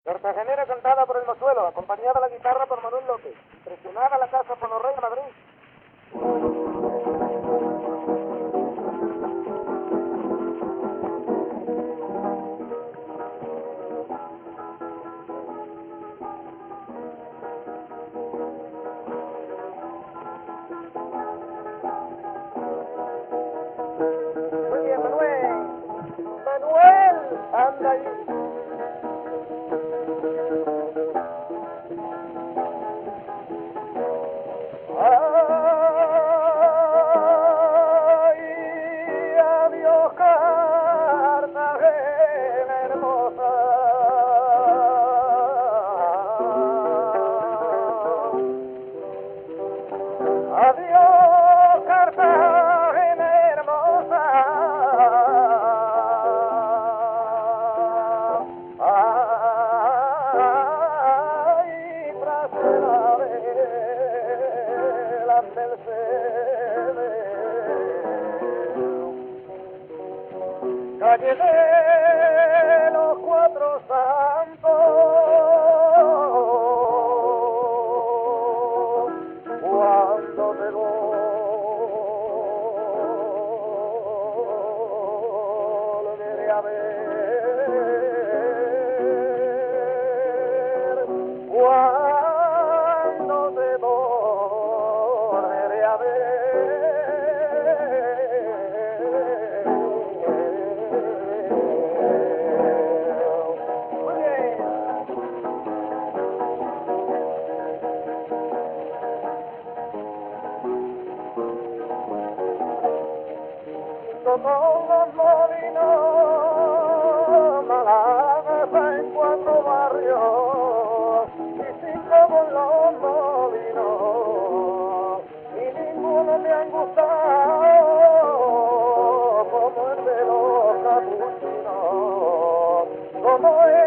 Cartagenera cantada por el Mozuelo, acompañada a la guitarra por Manuel López, presionada la casa por los Reyes de Madrid. Muy bien, Manuel. Manuel, anda ahí. Ay, adiós Cartagena hermosa. Adiós Cartagena hermosa. Ay, tras la vela Mercedes, calle de los Cuatro Santos, cuando te volveré a ver, cuando te volveré a ver. Muy bien. Como los molinos, Málaga está en 4 barrios, y 5 con los molinos, y ninguno me han gustado como el de los capuchinos, como el